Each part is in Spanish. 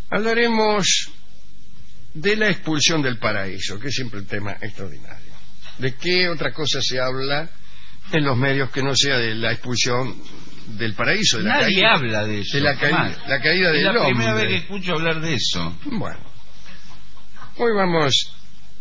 Hablaremos de la expulsión del paraíso, que es siempre un tema extraordinario. ¿De qué otra cosa se habla en los medios que no sea de la expulsión del paraíso? De la Nadie caída, habla de eso. de la caída del hombre. Es la primera vez que escucho hablar de eso. Bueno, hoy vamos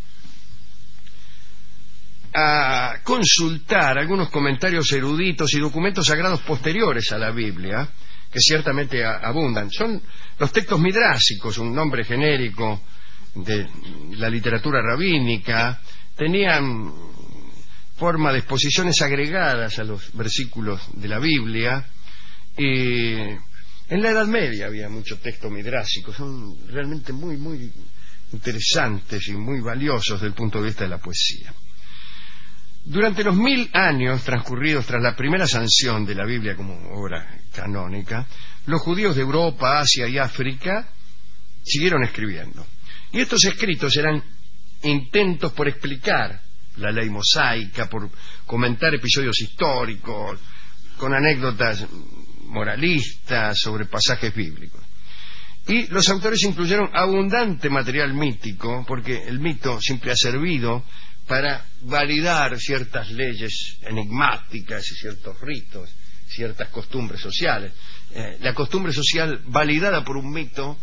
a consultar algunos comentarios eruditos y documentos sagrados posteriores a la Biblia, que ciertamente abundan. Son los textos midrásicos, un nombre genérico de la literatura rabínica. Tenían forma de exposiciones agregadas a los versículos de la Biblia. Y en la Edad Media había mucho texto midrásico. Son realmente muy, muy interesantes y muy valiosos desde el punto de vista de la poesía. Durante los 1000 años transcurridos tras la primera sanción de la Biblia como obra canónica, los judíos de Europa, Asia y África siguieron escribiendo. Y estos escritos eran intentos por explicar la ley mosaica, por comentar episodios históricos, con anécdotas moralistas sobre pasajes bíblicos. Y los autores incluyeron abundante material mítico, porque el mito siempre ha servido para validar ciertas leyes enigmáticas y ciertos ritos, ciertas costumbres sociales. La costumbre social validada por un mito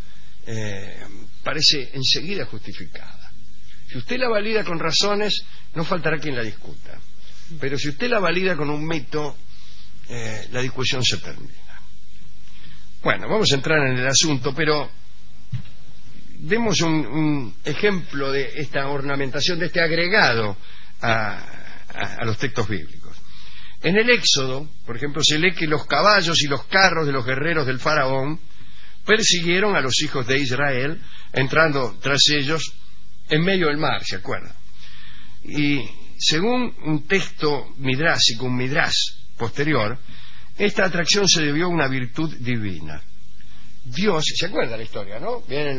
parece enseguida justificada. Si usted la valida con razones, no faltará quien la discuta. Pero si usted la valida con un mito, la discusión se termina. Bueno, vamos a entrar en el asunto, pero demos un ejemplo de esta ornamentación, de este agregado a los textos bíblicos. En el Éxodo, por ejemplo, se lee que los caballos y los carros de los guerreros del faraón persiguieron a los hijos de Israel, entrando tras ellos en medio del mar, ¿se acuerdan? Y según un texto midrásico, un midrash posterior, esta atracción se debió a una virtud divina. Dios, ¿se acuerda la historia, no? Vienen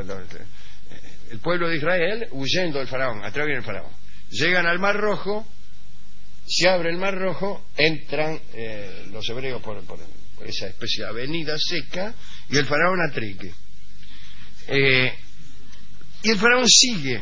el pueblo de Israel huyendo del faraón, atrás viene el faraón. Llegan al Mar Rojo, se abre el Mar Rojo, entran los hebreos por esa especie de avenida seca, y el faraón atrique. Y el faraón sigue.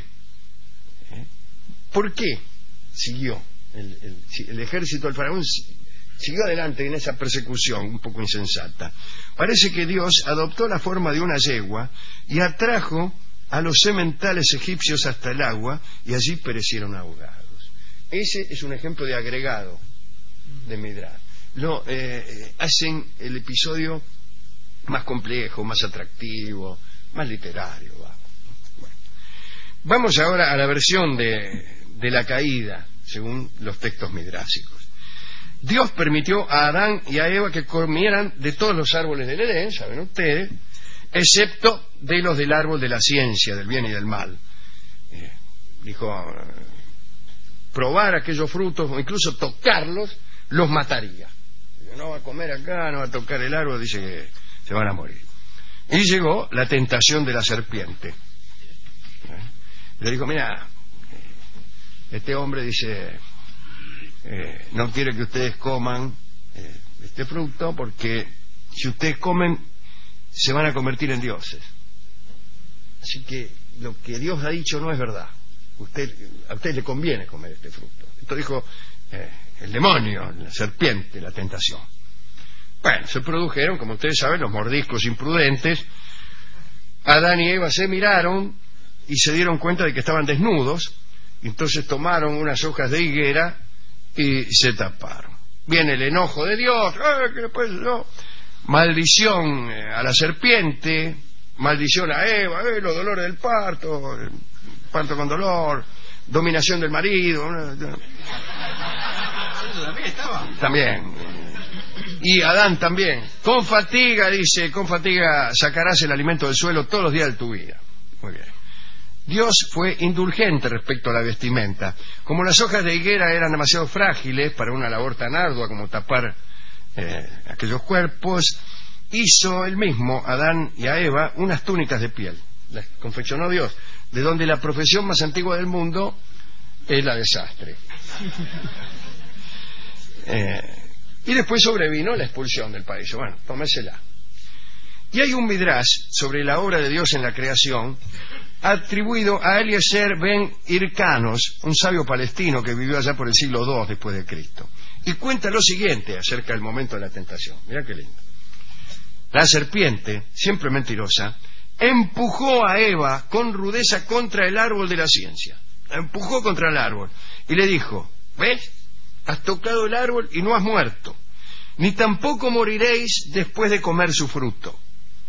¿Por qué siguió? El ejército del faraón siguió adelante en esa persecución un poco insensata. Parece que Dios adoptó la forma de una yegua y atrajo a los sementales egipcios hasta el agua, y allí perecieron ahogados. Ese es un ejemplo de agregado de Midrash. Hacen el episodio más complejo, más atractivo, más literario. Bueno. Vamos ahora a la versión de la caída, según los textos midrásicos. Dios permitió a Adán y a Eva que comieran de todos los árboles del Edén, saben ustedes, excepto de los del árbol de la ciencia, del bien y del mal. Dijo, probar aquellos frutos o incluso tocarlos, los mataría. No va a comer acá, no va a tocar el árbol, dice que se van a morir. Y llegó la tentación de la serpiente. Le dijo, mira, este hombre dice, no quiere que ustedes coman este fruto, porque si ustedes comen se van a convertir en dioses. Así que lo que Dios ha dicho no es verdad. A usted le conviene comer este fruto. Esto dijo el demonio, la serpiente, la tentación. Bueno, se produjeron, como ustedes saben, los mordiscos imprudentes. Adán y Eva se miraron y se dieron cuenta de que estaban desnudos. Entonces tomaron unas hojas de higuera y se taparon. Viene el enojo de Dios, ¿qué después no? Maldición a la serpiente, maldición a Eva, los dolores del parto, parto con dolor, dominación del marido. También. Y Adán también. Con fatiga, dice, con fatiga sacarás el alimento del suelo todos los días de tu vida. Muy bien. Dios fue indulgente respecto a la vestimenta. Como las hojas de higuera eran demasiado frágiles para una labor tan ardua como tapar aquellos cuerpos, hizo él mismo, Adán y a Eva, unas túnicas de piel. Las confeccionó Dios, de donde la profesión más antigua del mundo es la de sastre. Y después sobrevino la expulsión del paraíso. Bueno, tómesela. Y hay un midrash sobre la obra de Dios en la creación atribuido a Eliezer ben Hircanos, un sabio palestino que vivió allá por el siglo II después de Cristo. Y cuenta lo siguiente acerca del momento de la tentación. Mirá qué lindo. La serpiente, siempre mentirosa, empujó a Eva con rudeza contra el árbol de la ciencia. La empujó contra el árbol y le dijo: ¿ves? Has tocado el árbol y no has muerto, ni tampoco moriréis después de comer su fruto.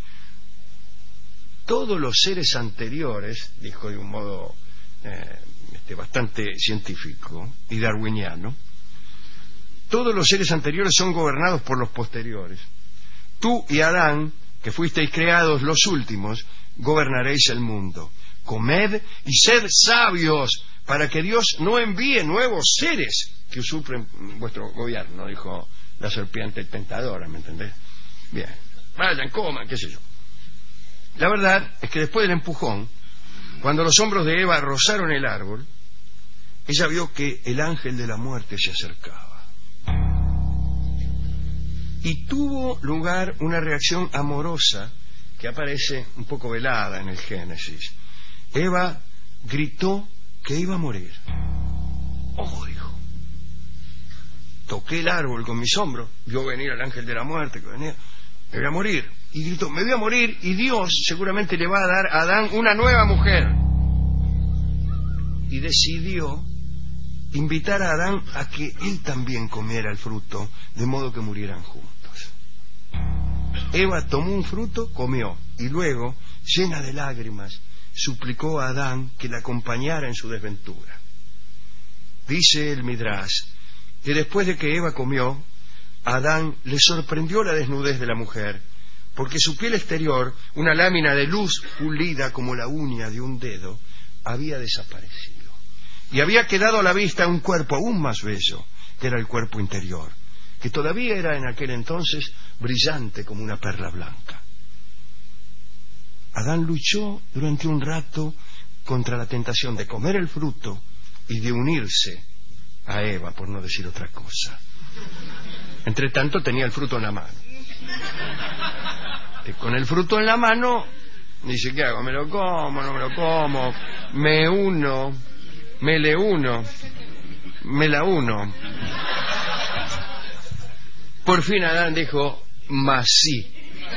Todos los seres anteriores, dijo de un modo bastante científico y darwiniano, todos los seres anteriores son gobernados por los posteriores. Tú y Adán, que fuisteis creados los últimos, gobernaréis el mundo. Comed y sed sabios, para que Dios no envíe nuevos seres que usurpen vuestro gobierno, dijo la serpiente tentadora, ¿me entendés? Bien, vayan, coman, qué sé yo. La verdad es que después del empujón, cuando los hombros de Eva rozaron el árbol, ella vio que el ángel de la muerte se acercaba. Y tuvo lugar una reacción amorosa que aparece un poco velada en el Génesis. Eva gritó que iba a morir. Oh, dijo. Toqué el árbol con mis hombros, vio venir al ángel de la muerte que venía. Me voy a morir. Y gritó: me voy a morir, y Dios seguramente le va a dar a Adán una nueva mujer. Y decidió invitar a Adán a que él también comiera el fruto, de modo que murieran juntos. Eva tomó un fruto, comió, y luego, llena de lágrimas, suplicó a Adán que la acompañara en su desventura. Dice el Midrash que después de que Eva comió, a Adán le sorprendió la desnudez de la mujer, porque su piel exterior, una lámina de luz pulida como la uña de un dedo, había desaparecido. Y había quedado a la vista un cuerpo aún más bello, que era el cuerpo interior, que todavía era en aquel entonces brillante como una perla blanca. Adán luchó durante un rato contra la tentación de comer el fruto y de unirse a Eva, por no decir otra cosa. Entre tanto tenía el fruto en la mano. Y con el fruto en la mano dice: ¿qué hago? ¿Me lo como? ¿No me lo como? ¿Me uno? ¿Me le uno? ¿Me la uno? Por fin Adán dijo: mas sí.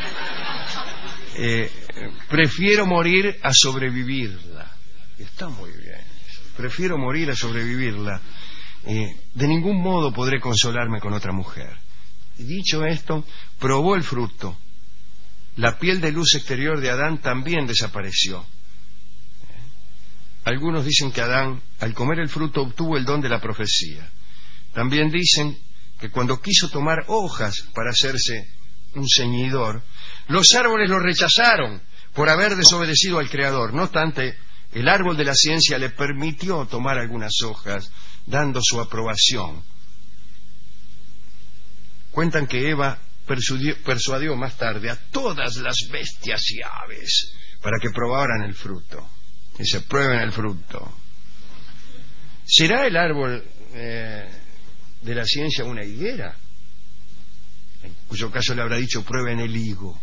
Prefiero morir a sobrevivirla. Está muy bien. Prefiero morir a sobrevivirla. De ningún modo podré consolarme con otra mujer. Y dicho esto, probó el fruto. La piel de luz exterior de Adán también desapareció. Algunos dicen que Adán, al comer el fruto, obtuvo el don de la profecía. También dicen que cuando quiso tomar hojas para hacerse un ceñidor, los árboles lo rechazaron por haber desobedecido al Creador. No obstante, el árbol de la ciencia le permitió tomar algunas hojas, dando su aprobación. Cuentan que Eva persuadió más tarde a todas las bestias y aves para que probaran el fruto. Que se prueben el fruto. ¿Será el árbol de la ciencia una higuera? En cuyo caso le habrá dicho: prueben el higo.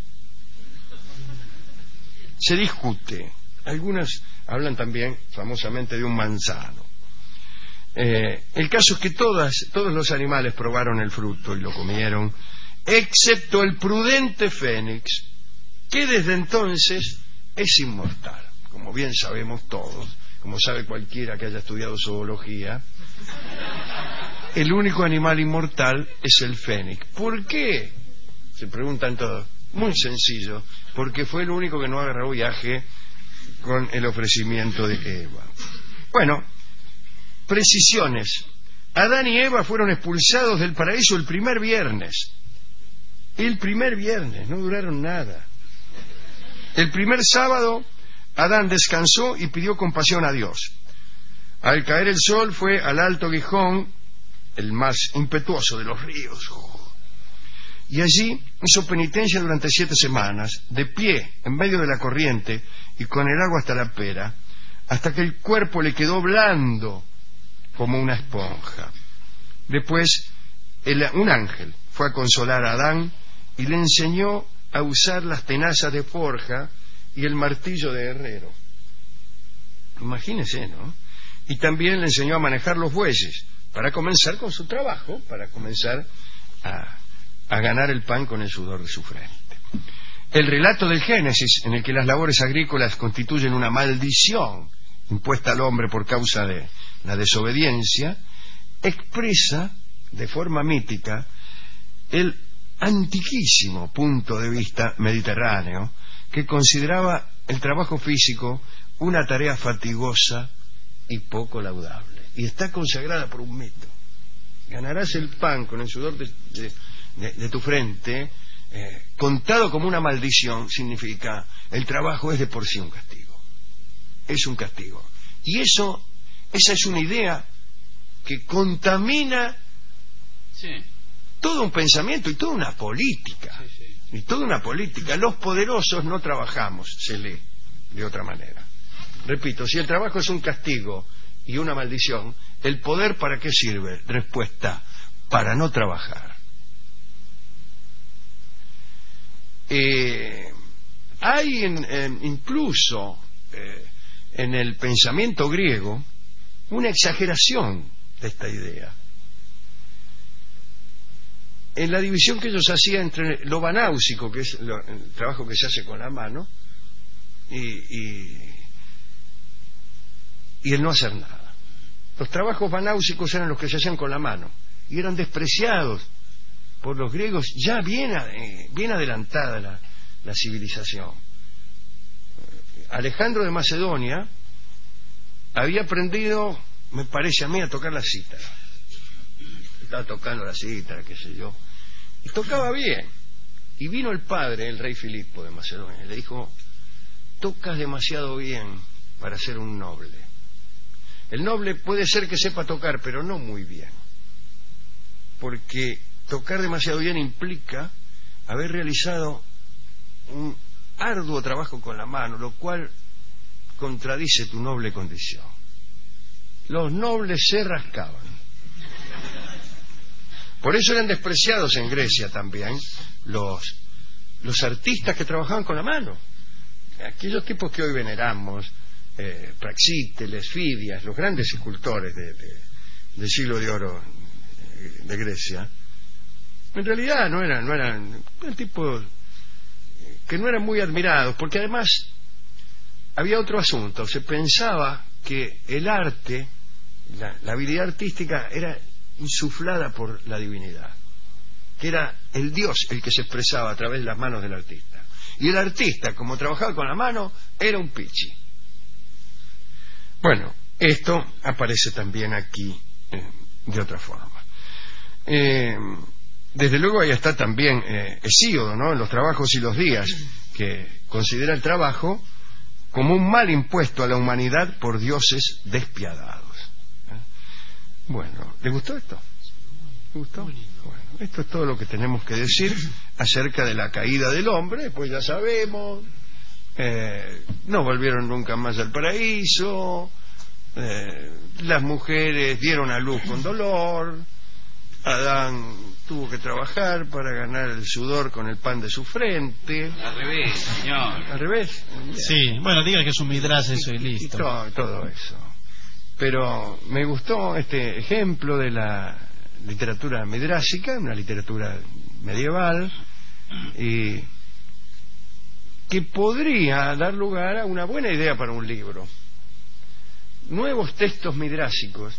Se discute. Algunas hablan también famosamente de un manzano. El caso es que todos los animales probaron el fruto y lo comieron, excepto el prudente fénix, que desde entonces es inmortal. Como bien sabemos todos, como sabe cualquiera que haya estudiado zoología, el único animal inmortal es el fénix. ¿Por qué? Se preguntan todos. Muy sencillo, porque fue el único que no agarró viaje con el ofrecimiento de Eva. Bueno, precisiones. Adán y Eva fueron expulsados del paraíso el primer viernes. El primer viernes, no duraron nada. El primer sábado, Adán descansó y pidió compasión a Dios. Al caer el sol fue al Alto Gijón, el más impetuoso de los ríos, y allí hizo penitencia durante 7 semanas, de pie en medio de la corriente y con el agua hasta la pera, hasta que el cuerpo le quedó blando como una esponja. Después un ángel fue a consolar a Adán y le enseñó a usar las tenazas de forja y el martillo de herrero. Imagínese, ¿no? Y también le enseñó a manejar los bueyes para comenzar con su trabajo, para comenzar a ganar el pan con el sudor de su frente. El relato del Génesis, en el que las labores agrícolas constituyen una maldición impuesta al hombre por causa de la desobediencia, expresa de forma mítica el antiquísimo punto de vista mediterráneo que consideraba el trabajo físico una tarea fatigosa y poco laudable. Y está consagrada por un mito. Ganarás el pan con el sudor de tu frente, contado como una maldición, significa el trabajo es de por sí un castigo. Es un castigo. Y esa es una idea que contamina todo un pensamiento y toda una política. Y toda una política. Los poderosos no trabajamos, se lee de otra manera. Repito, si el trabajo es un castigo y una maldición, ¿el poder para qué sirve? Respuesta: para no trabajar. Hay incluso en el pensamiento griego una exageración de esta idea. En la división que ellos hacían entre lo banáusico, que es el trabajo que se hace con la mano, y el no hacer nada. Los trabajos banáusicos eran los que se hacían con la mano y eran despreciados por los griegos ya bien adelantada la civilización. Alejandro de Macedonia había aprendido, me parece a mí, a tocar la cítara. Estaba tocando la cítara, qué sé yo, y tocaba bien. Y vino el padre, el rey Filipo de Macedonia, y le dijo: tocas demasiado bien para ser un noble. El noble puede ser que sepa tocar, pero no muy bien, porque tocar demasiado bien implica haber realizado un arduo trabajo con la mano, lo cual contradice tu noble condición. Los nobles se rascaban. Por eso eran despreciados en Grecia también los artistas que trabajaban con la mano. Aquellos tipos que hoy veneramos, Praxíteles, Fidias, los grandes escultores del siglo de oro de Grecia, en realidad no eran tipos que no eran muy admirados, porque además había otro asunto. Se pensaba que el arte, la habilidad artística, era insuflada por la divinidad, que era el Dios el que se expresaba a través de las manos del artista, y el artista, como trabajaba con la mano, era un pichi. Bueno, esto aparece también aquí de otra forma. Desde luego ahí está también Hesíodo, ¿no?, en los trabajos y los días, que considera el trabajo como un mal impuesto a la humanidad por dioses despiadados. Bueno, ¿les gustó esto? ¿Les gustó? Bueno, esto es todo lo que tenemos que decir acerca de la caída del hombre. Pues ya sabemos, no volvieron nunca más al paraíso, las mujeres dieron a luz con dolor, Adán tuvo que trabajar para ganar el sudor con el pan de su frente. Al revés, señor. ¿Al revés? Sí, bueno, diga que es un midrash eso y listo. Y todo eso. Pero me gustó este ejemplo de la literatura midrásica, una literatura medieval, y que podría dar lugar a una buena idea para un libro. Nuevos textos midrásicos.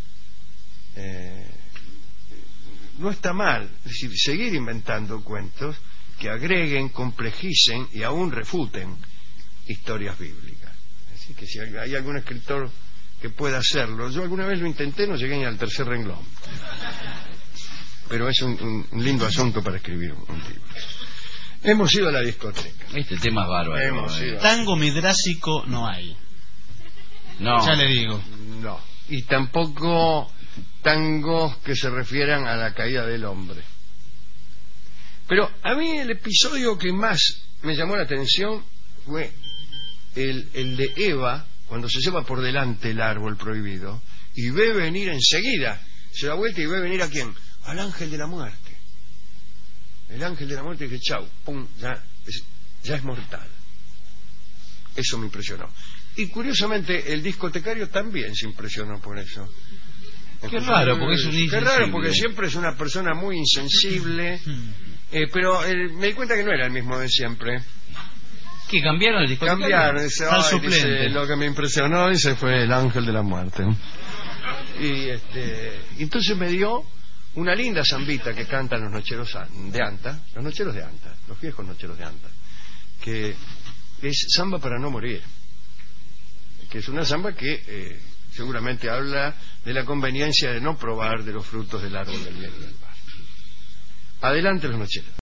No está mal, es decir, seguir inventando cuentos que agreguen, complejicen y aún refuten historias bíblicas. Así que si hay algún escritor que pueda hacerlo, yo alguna vez lo intenté, no llegué ni al tercer renglón, pero es un lindo asunto para escribir un libro. Hemos ido a la discoteca. Este tema es bárbaro. Tango midrásico no hay. No. Ya le digo. No. Y tampoco tangos que se refieran a la caída del hombre. Pero a mí el episodio que más me llamó la atención fue el de Eva, cuando se lleva por delante el árbol prohibido y ve venir enseguida, se da vuelta y ve venir ¿a quién? Al ángel de la muerte. El ángel de la muerte dice: chau, pum, ya ya es mortal. Eso me impresionó. Y curiosamente el discotecario también se impresionó por eso. Qué raro, porque es un Qué insensible. raro, porque siempre es una persona muy insensible. Pero me di cuenta que no era el mismo de siempre. ¿Qué, cambiaron el discotecario? Cambiaron, dice, Al "Ay", suplente. dice, lo que me impresionó, dice, fue el ángel de la muerte. Y entonces me dio una linda zambita que cantan los nocheros de Anta, los nocheros de Anta, los viejos nocheros de Anta, que es Samba para no morir, que es una samba que seguramente habla de la conveniencia de no probar de los frutos del árbol del bien y del mal. Adelante los nocheros.